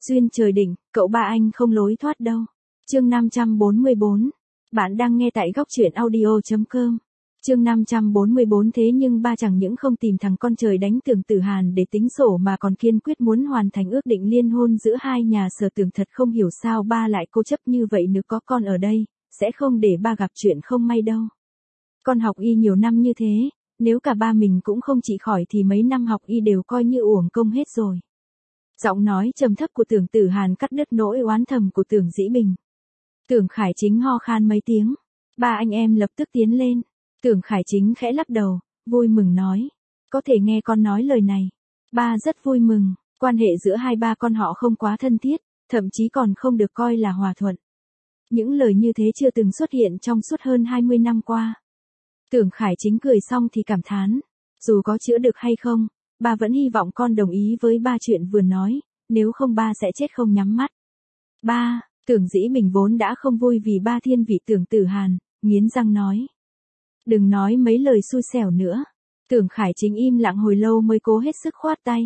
Duyên trời định, cậu ba anh không lối thoát đâu. Chương 544. Bạn đang nghe tại góc truyện audio.com. Chương 544 thế nhưng ba chẳng những không tìm thằng con trời đánh Tưởng Tử Hàn để tính sổ mà còn kiên quyết muốn hoàn thành ước định liên hôn giữa hai nhà. Sở Tưởng thật không hiểu sao ba lại cố chấp như vậy, nếu có con ở đây, sẽ không để ba gặp chuyện không may đâu. Con học y nhiều năm như thế, nếu cả ba mình cũng không trị khỏi thì mấy năm học y đều coi như uổng công hết rồi. Giọng nói trầm thấp của Tưởng Tử Hàn cắt đứt nỗi oán thầm của Tưởng Dĩ Bình. Tưởng Khải Chính ho khan mấy tiếng. Ba anh em lập tức tiến lên. Tưởng Khải Chính khẽ lắc đầu, vui mừng nói. Có thể nghe con nói lời này. Ba rất vui mừng, quan hệ giữa hai ba con họ không quá thân thiết, thậm chí còn không được coi là hòa thuận. Những lời như thế chưa từng xuất hiện trong suốt hơn 20 năm qua. Tưởng Khải Chính cười xong thì cảm thán. Dù có chữa được hay không, ba vẫn hy vọng con đồng ý với ba chuyện vừa nói, nếu không ba sẽ chết không nhắm mắt. Ba, Tưởng Dĩ Bình vốn đã không vui vì ba thiên vị Tưởng Tử Hàn, nghiến răng nói. Đừng nói mấy lời xui xẻo nữa. Tưởng Khải Chính im lặng hồi lâu mới cố hết sức khoát tay.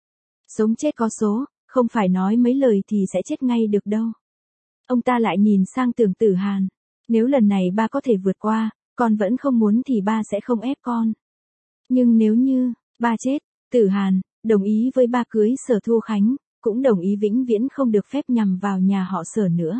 Sống chết có số, không phải nói mấy lời thì sẽ chết ngay được đâu. Ông ta lại nhìn sang Tưởng Tử Hàn. Nếu lần này ba có thể vượt qua, con vẫn không muốn thì ba sẽ không ép con. Nhưng nếu như ba chết, Tử Hàn đồng ý với ba cưới Sở Thu Khánh, cũng đồng ý vĩnh viễn không được phép nhằm vào nhà họ Sở nữa.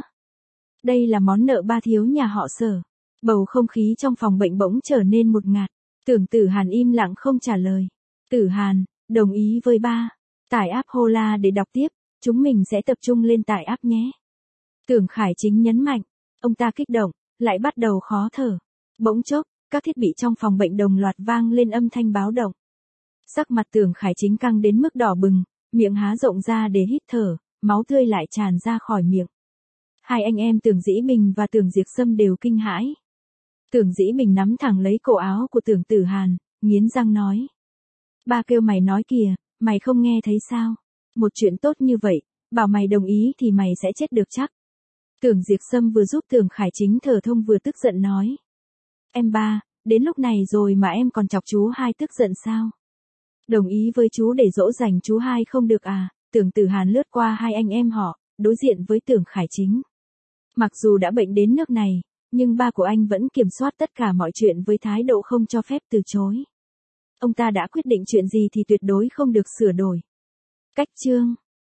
Đây là món nợ ba thiếu nhà họ Sở. Bầu không khí trong phòng bệnh bỗng trở nên một ngạt. Tưởng Tử Hàn im lặng không trả lời. Tử Hàn, đồng ý với ba. Tải app Hola để đọc tiếp, chúng mình sẽ tập trung lên tải app nhé. Tưởng Khải Chính nhấn mạnh. Ông ta kích động, lại bắt đầu khó thở. Bỗng chốc, các thiết bị trong phòng bệnh đồng loạt vang lên âm thanh báo động. Sắc mặt Tưởng Khải Chính căng đến mức đỏ bừng, miệng há rộng ra để hít thở, máu tươi lại tràn ra khỏi miệng. Hai anh em Tưởng Dĩ Bình và Tưởng Diệp Sâm đều kinh hãi. Tưởng Dĩ Bình nắm thẳng lấy cổ áo của Tưởng Tử Hàn, nghiến răng nói. Ba kêu mày nói kìa, mày không nghe thấy sao? Một chuyện tốt như vậy, bảo mày đồng ý thì mày sẽ chết được chắc. Tưởng Diệp Sâm vừa giúp Tưởng Khải Chính thở thông vừa tức giận nói. Em ba, đến lúc này rồi mà em còn chọc chú hai tức giận sao? Đồng ý với chú để dỗ dành chú hai không được à? Tưởng Tử Hàn lướt qua hai anh em họ, đối diện với Tưởng Khải Chính. Mặc dù đã bệnh đến nước này, nhưng ba của anh vẫn kiểm soát tất cả mọi chuyện với thái độ không cho phép từ chối. Ông ta đã quyết định chuyện gì thì tuyệt đối không được sửa đổi. Cách chương